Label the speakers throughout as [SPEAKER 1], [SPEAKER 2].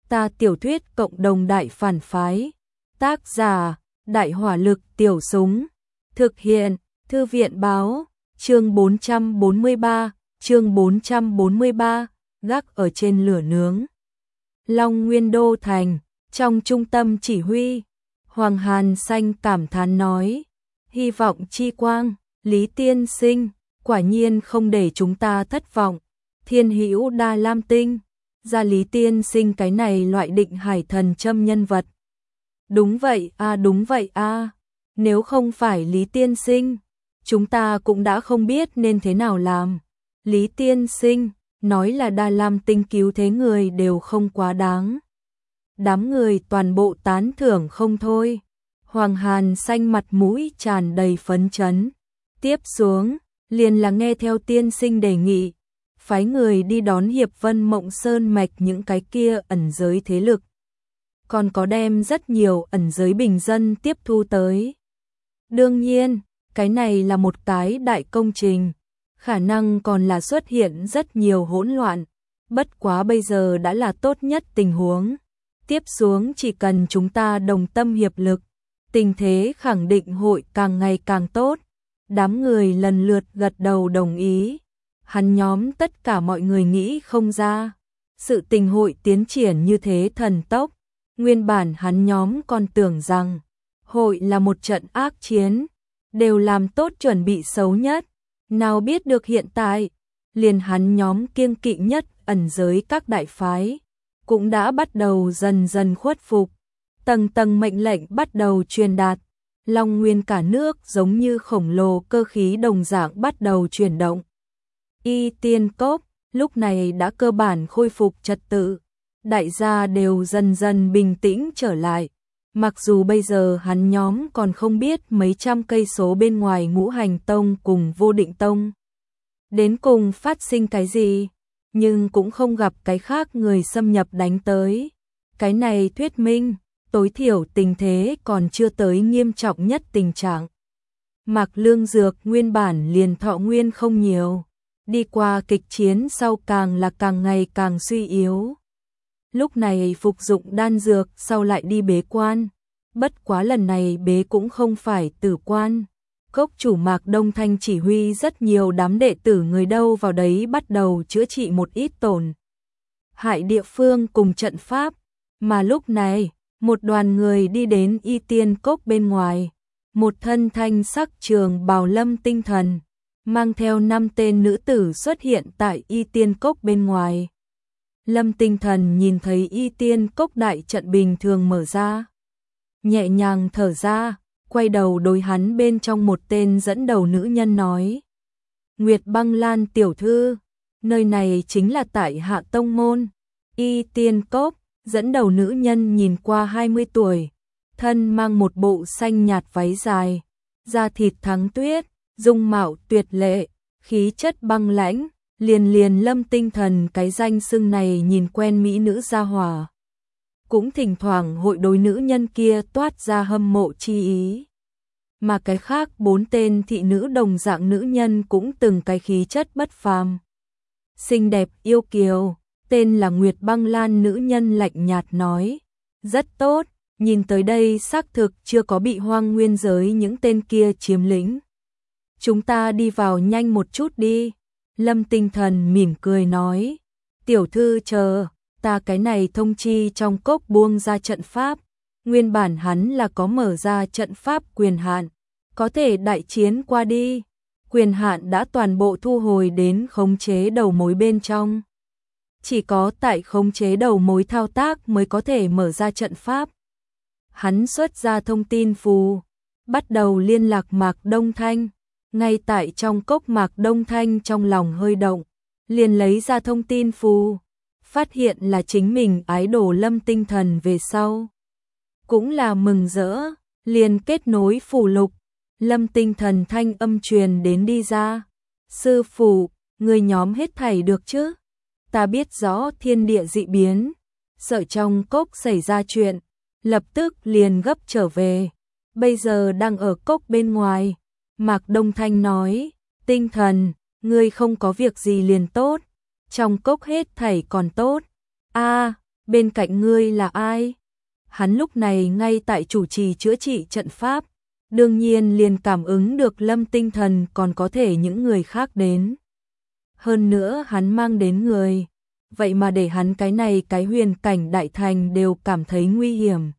[SPEAKER 1] Ta tiểu thuyết cộng đồng đại phản phái. Tác giả, Đại hỏa lực tiểu súng. Thực hiện, Thư viện báo, chương 443, gác ở trên lửa nướng. Long Nguyên Đô Thành, trong trung tâm chỉ huy, Hoàng Hàn Xanh cảm thán nói, hy vọng chi quang, Lý tiên sinh, quả nhiên không để chúng ta thất vọng. Thiên hữu Đa Lam Tinh, ra Lý tiên sinh cái này loại định hải thần châm nhân vật. Đúng vậy a, nếu không phải Lý tiên sinh, chúng ta cũng đã không biết nên thế nào làm. Lý tiên sinh, nói là Đa Lam Tinh cứu thế người đều không quá đáng. Đám người toàn bộ tán thưởng không thôi. Hoàng Hàn Xanh mặt mũi tràn đầy phấn chấn. Tiếp xuống, liền là nghe theo tiên sinh đề nghị, phái người đi đón Hiệp Vân Mộng Sơn mạch những cái kia ẩn giới thế lực. Còn có đem rất nhiều ẩn giới bình dân tiếp thu tới. Đương nhiên, cái này là một cái đại công trình, khả năng còn là xuất hiện rất nhiều hỗn loạn, bất quá bây giờ đã là tốt nhất tình huống. Tiếp xuống chỉ cần chúng ta đồng tâm hiệp lực, tình thế khẳng định hội càng ngày càng tốt. Đám người lần lượt gật đầu đồng ý. Hắn nhóm tất cả mọi người nghĩ không ra, sự tình hội tiến triển như thế thần tốc. Nguyên bản hắn nhóm còn tưởng rằng hội là một trận ác chiến, đều làm tốt chuẩn bị xấu nhất. Nào biết được hiện tại, liền hắn nhóm kiêng kỵ nhất ẩn giới các đại phái, cũng đã bắt đầu dần dần khuất phục. Tầng tầng mệnh lệnh bắt đầu truyền đạt. Long Nguyên cả nước giống như khổng lồ cơ khí đồng dạng bắt đầu chuyển động. Y Tiên Cốc lúc này đã cơ bản khôi phục trật tự. Đại gia đều dần dần bình tĩnh trở lại. Mặc dù bây giờ hắn nhóm còn không biết mấy trăm cây số bên ngoài Ngũ Hành Tông cùng Vô Định Tông đến cùng phát sinh cái gì, nhưng cũng không gặp cái khác người xâm nhập đánh tới. Cái này thuyết minh, tối thiểu tình thế còn chưa tới nghiêm trọng nhất tình trạng. Mạc Lương Dược nguyên bản liền thọ nguyên không nhiều, đi qua kịch chiến sau càng là càng ngày càng suy yếu. Lúc này phục dụng đan dược sau lại đi bế quan, bất quá lần này bế cũng không phải tử quan. Cốc chủ Mạc Đông Thanh chỉ huy rất nhiều đám đệ tử người đâu vào đấy bắt đầu chữa trị một ít tổn hại địa phương cùng trận pháp, mà lúc này một đoàn người đi đến Y Tiên Cốc bên ngoài, một thân thanh sắc trường bào Lâm Tinh Thần, mang theo 5 tên nữ tử xuất hiện tại Y Tiên Cốc bên ngoài. Lâm Tinh Thần nhìn thấy Y Tiên Cốc đại trận bình thường mở ra, nhẹ nhàng thở ra, quay đầu đối hắn bên trong một tên dẫn đầu nữ nhân nói. Nguyệt Băng Lan tiểu thư, nơi này chính là tại Hạ Tông Môn, Y Tiên Cốc. Dẫn đầu nữ nhân nhìn qua 20 tuổi, thân mang một bộ xanh nhạt váy dài, da thịt thắng tuyết, dung mạo tuyệt lệ, khí chất băng lãnh, liền Lâm Tinh Thần cái danh xưng này nhìn quen mỹ nữ gia hỏa. Cũng thỉnh thoảng hội đối nữ nhân kia toát ra hâm mộ chi ý. Mà cái khác 4 tên thị nữ đồng dạng nữ nhân cũng từng cái khí chất bất phàm. Xinh đẹp yêu kiều. Tên là Nguyệt Băng Lan nữ nhân lạnh nhạt nói, rất tốt, nhìn tới đây xác thực chưa có bị hoang nguyên giới những tên kia chiếm lĩnh. Chúng ta đi vào nhanh một chút đi. Lâm Tinh Thần mỉm cười nói, tiểu thư chờ, ta cái này thông chi trong cốc buông ra trận pháp. Nguyên bản hắn là có mở ra trận pháp quyền hạn, có thể đại chiến qua đi. Quyền hạn đã toàn bộ thu hồi đến khống chế đầu mối bên trong. Chỉ có tại khống chế đầu mối thao tác mới có thể mở ra trận pháp. Hắn xuất ra thông tin phù, bắt đầu liên lạc Mạc Đông Thanh. Ngay tại trong cốc Mạc Đông Thanh trong lòng hơi động, liền lấy ra thông tin phù, phát hiện là chính mình ái đồ Lâm Tinh Thần về sau. Cũng là mừng rỡ, liền kết nối phù lục, Lâm Tinh Thần thanh âm truyền đến đi ra. Sư phụ, người nhóm hết thảy được chứ? Ta biết rõ thiên địa dị biến, sợ trong cốc xảy ra chuyện, lập tức liền gấp trở về. Bây giờ đang ở cốc bên ngoài. Mạc Đông Thanh nói, Tinh Thần, ngươi không có việc gì liền tốt, trong cốc hết thảy còn tốt. bên cạnh ngươi là ai? Hắn lúc này ngay tại chủ trì chữa trị trận pháp, đương nhiên liền cảm ứng được Lâm Tinh Thần còn có thể những người khác đến. Hơn nữa hắn mang đến người, vậy mà để hắn cái này cái huyền cảnh đại thành đều cảm thấy nguy hiểm.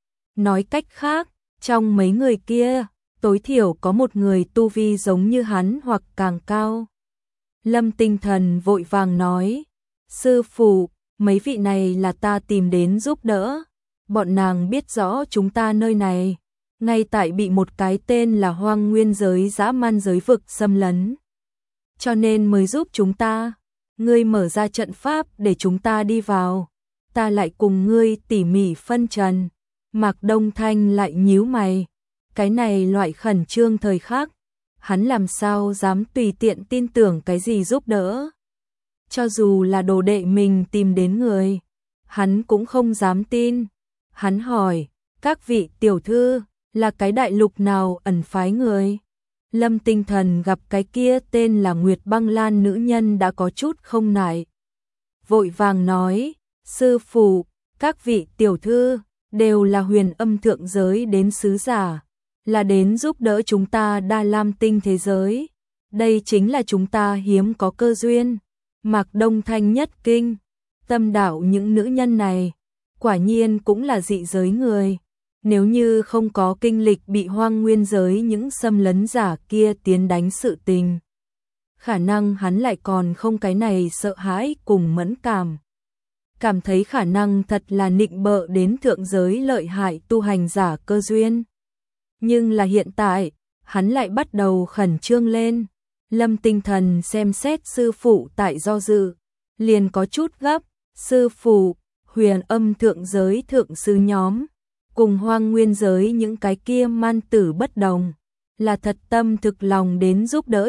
[SPEAKER 1] Nói cách khác, trong mấy người kia, tối thiểu có một người tu vi giống như hắn hoặc càng cao. Lâm Tinh Thần vội vàng nói, sư phụ, mấy vị này là ta tìm đến giúp đỡ. Bọn nàng biết rõ chúng ta nơi này, ngay tại bị một cái tên là Hoang Nguyên giới dã man giới vực xâm lấn. Cho nên mới giúp chúng ta, ngươi mở ra trận pháp để chúng ta đi vào, ta lại cùng ngươi tỉ mỉ phân trần. Mạc Đông Thanh lại nhíu mày, cái này loại khẩn trương thời khắc, hắn làm sao dám tùy tiện tin tưởng cái gì giúp đỡ. Cho dù là đồ đệ mình tìm đến người, hắn cũng không dám tin. Hắn hỏi, các vị tiểu thư, là cái đại lục nào ẩn phái người? Lâm Tinh Thần gặp cái kia tên là Nguyệt Băng Lan nữ nhân đã có chút không nại. Vội vàng nói, sư phụ, các vị tiểu thư, đều là huyền âm thượng giới đến sứ giả, là đến giúp đỡ chúng ta Đa Lam Tinh thế giới. Đây chính là chúng ta hiếm có cơ duyên. Mạc Đông Thanh nhất kinh, tâm đạo những nữ nhân này, quả nhiên cũng là dị giới người. Nếu như không có kinh lịch bị Hoang Nguyên giới những xâm lấn giả kia tiến đánh sự tình, khả năng hắn lại còn không cái này sợ hãi cùng mẫn cảm. Cảm thấy khả năng thật là nịnh bợ đến thượng giới lợi hại tu hành giả cơ duyên. Nhưng là hiện tại, hắn lại bắt đầu khẩn trương lên. Lâm Tinh Thần xem xét sư phụ tại do dự, liền có chút gấp, sư phụ, huyền âm thượng giới thượng sư nhóm, cùng Hoang Nguyên giới những cái kia man tử bất đồng, là thật tâm thực lòng đến giúp đỡ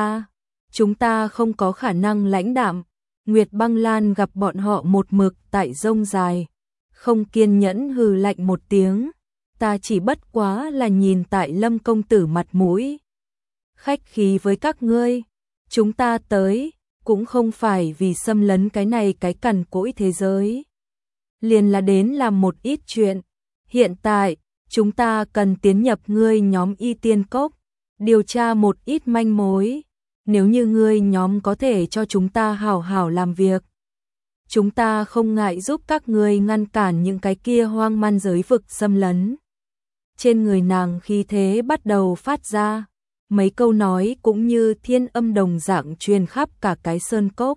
[SPEAKER 1] chúng ta không có khả năng lãnh đạm. Nguyệt Băng Lan gặp bọn họ một mực tại rông dài, không kiên nhẫn hừ lạnh một tiếng, ta chỉ bất quá là nhìn tại Lâm công tử mặt mũi, khách khí với các ngươi, chúng ta tới, cũng không phải vì xâm lấn cái này cái cằn cỗi thế giới. Liền là đến làm một ít chuyện, hiện tại, chúng ta cần tiến nhập ngươi nhóm Y Tiên Cốc, điều tra một ít manh mối. Nếu như ngươi nhóm có thể cho chúng ta hảo hảo làm việc, chúng ta không ngại giúp các ngươi ngăn cản những cái kia hoang man giới vực xâm lấn. Trên người nàng khí thế bắt đầu phát ra, mấy câu nói cũng như thiên âm đồng dạng truyền khắp cả cái sơn cốc.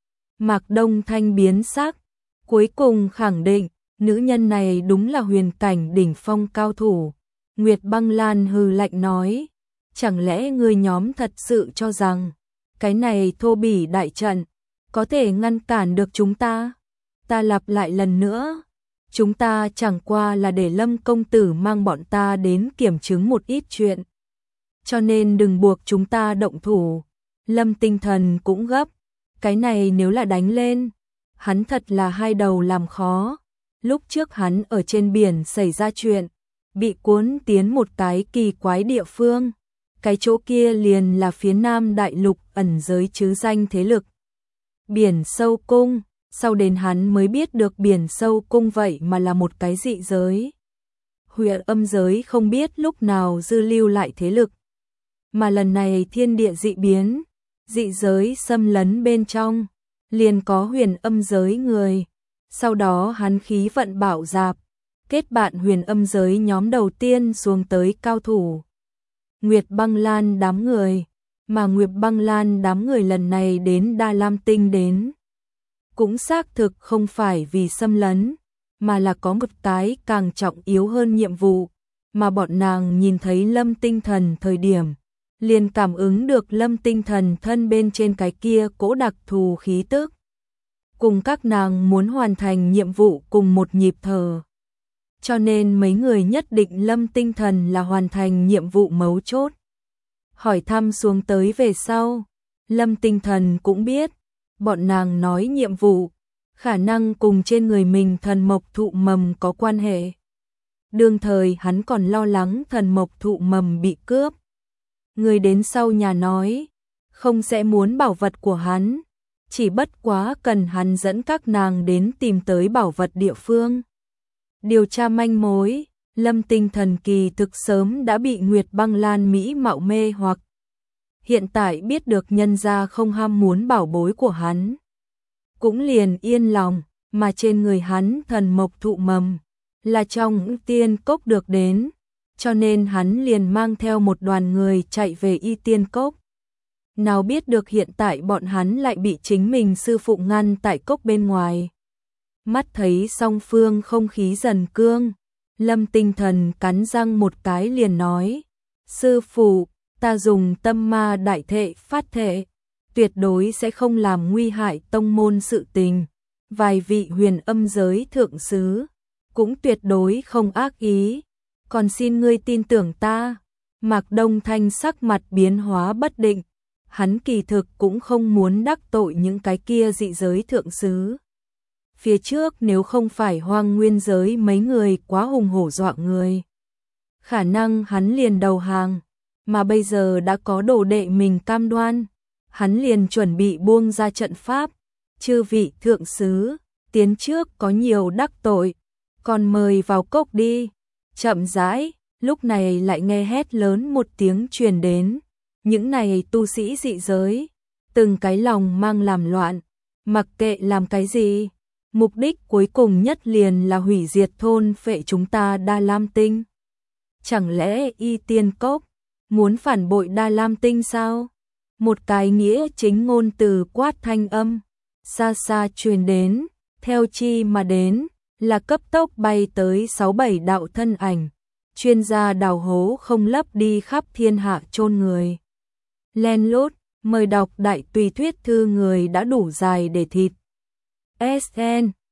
[SPEAKER 1] Mạc Đông Thanh biến sắc, cuối cùng khẳng định, nữ nhân này đúng là huyền cảnh đỉnh phong cao thủ. Nguyệt Băng Lan hừ lạnh nói, chẳng lẽ ngươi nhóm thật sự cho rằng cái này thô bỉ đại trận có thể ngăn cản được chúng ta? Ta lặp lại lần nữa, chúng ta chẳng qua là để Lâm công tử mang bọn ta đến kiểm chứng một ít chuyện, cho nên đừng buộc chúng ta động thủ. Lâm Tinh Thần cũng gấp, cái này nếu là đánh lên, hắn thật là hai đầu làm khó. Lúc trước hắn ở trên biển xảy ra chuyện, bị cuốn tiến một cái kỳ quái địa phương. Cái chỗ kia liền là phía Nam Đại Lục ẩn giới chứ danh thế lực Biển Sâu Cung, sau đến hắn mới biết được Biển Sâu Cung vậy mà là một cái dị giới. Huyền âm giới không biết lúc nào dư lưu lại thế lực, mà lần này thiên địa dị biến, dị giới xâm lấn bên trong, liền có huyền âm giới người. Sau đó hắn khí vận bạo dạp, kết bạn huyền âm giới nhóm đầu tiên xuống tới cao thủ. Nguyệt Băng Lan đám người, mà Nguyệt Băng Lan đám người lần này đến Đa Lam Tinh đến, cũng xác thực không phải vì xâm lấn, mà là có một cái càng trọng yếu hơn nhiệm vụ, mà bọn nàng nhìn thấy Lâm Tinh Thần thời điểm, liền cảm ứng được Lâm Tinh Thần thân bên trên cái kia cỗ đặc thù khí tức. Cùng các nàng muốn hoàn thành nhiệm vụ cùng một nhịp thở. Cho nên mấy người nhất định Lâm Tinh Thần là hoàn thành nhiệm vụ mấu chốt. Hỏi thăm xuống tới về sau, Lâm Tinh Thần cũng biết, bọn nàng nói nhiệm vụ, khả năng cùng trên người mình thần mộc thụ mầm có quan hệ. Đương thời hắn còn lo lắng thần mộc thụ mầm bị cướp. Người đến sau nhà nói, không sẽ muốn bảo vật của hắn, chỉ bất quá cần hắn dẫn các nàng đến tìm tới bảo vật địa phương. Điều tra manh mối, Lâm Tinh Thần kỳ thực sớm đã bị Nguyệt Băng Lan mỹ mạo mê hoặc. Hiện tại biết được nhân gia không ham muốn bảo bối của hắn, cũng liền yên lòng, mà trên người hắn thần mộc thụ mầm, là trong tiên cốc được đến, cho nên hắn liền mang theo một đoàn người chạy về y tiên cốc. Nào biết được hiện tại bọn hắn lại bị chính mình sư phụ ngăn tại cốc bên ngoài. Mắt thấy song phương không khí dần cương, Lâm Tinh Thần cắn răng một cái liền nói, sư phụ, ta dùng tâm ma đại thệ phát thệ, tuyệt đối sẽ không làm nguy hại tông môn sự tình. Vài vị huyền âm giới thượng sứ cũng tuyệt đối không ác ý, còn xin ngươi tin tưởng ta. Mạc Đông Thanh sắc mặt biến hóa bất định, hắn kỳ thực cũng không muốn đắc tội những cái kia dị giới thượng sứ. Phía trước nếu không phải Hoang Nguyên giới mấy người quá hùng hổ dọa người, khả năng hắn liền đầu hàng, mà bây giờ đã có đồ đệ mình cam đoan, hắn liền chuẩn bị buông ra trận pháp. Chư vị thượng sứ, tiến trước có nhiều đắc tội, còn mời vào cốc đi. Chậm rãi, lúc này lại nghe hét lớn một tiếng truyền đến. Những này tu sĩ dị giới, từng cái lòng mang làm loạn, mặc kệ làm cái gì, mục đích cuối cùng nhất liền là hủy diệt thôn phệ chúng ta Đa Lam Tinh. Chẳng lẽ y tiên cốc muốn phản bội Đa Lam Tinh sao? Một cái nghĩa chính ngôn từ quát thanh âm xa xa truyền đến, theo chi mà đến, là cấp tốc bay tới 6-7 đạo thân ảnh, chuyên gia đào hố không lấp đi khắp thiên hạ chôn người. Len lút, mời đọc đại tùy thuyết thư người đã đủ dài để thịt. SN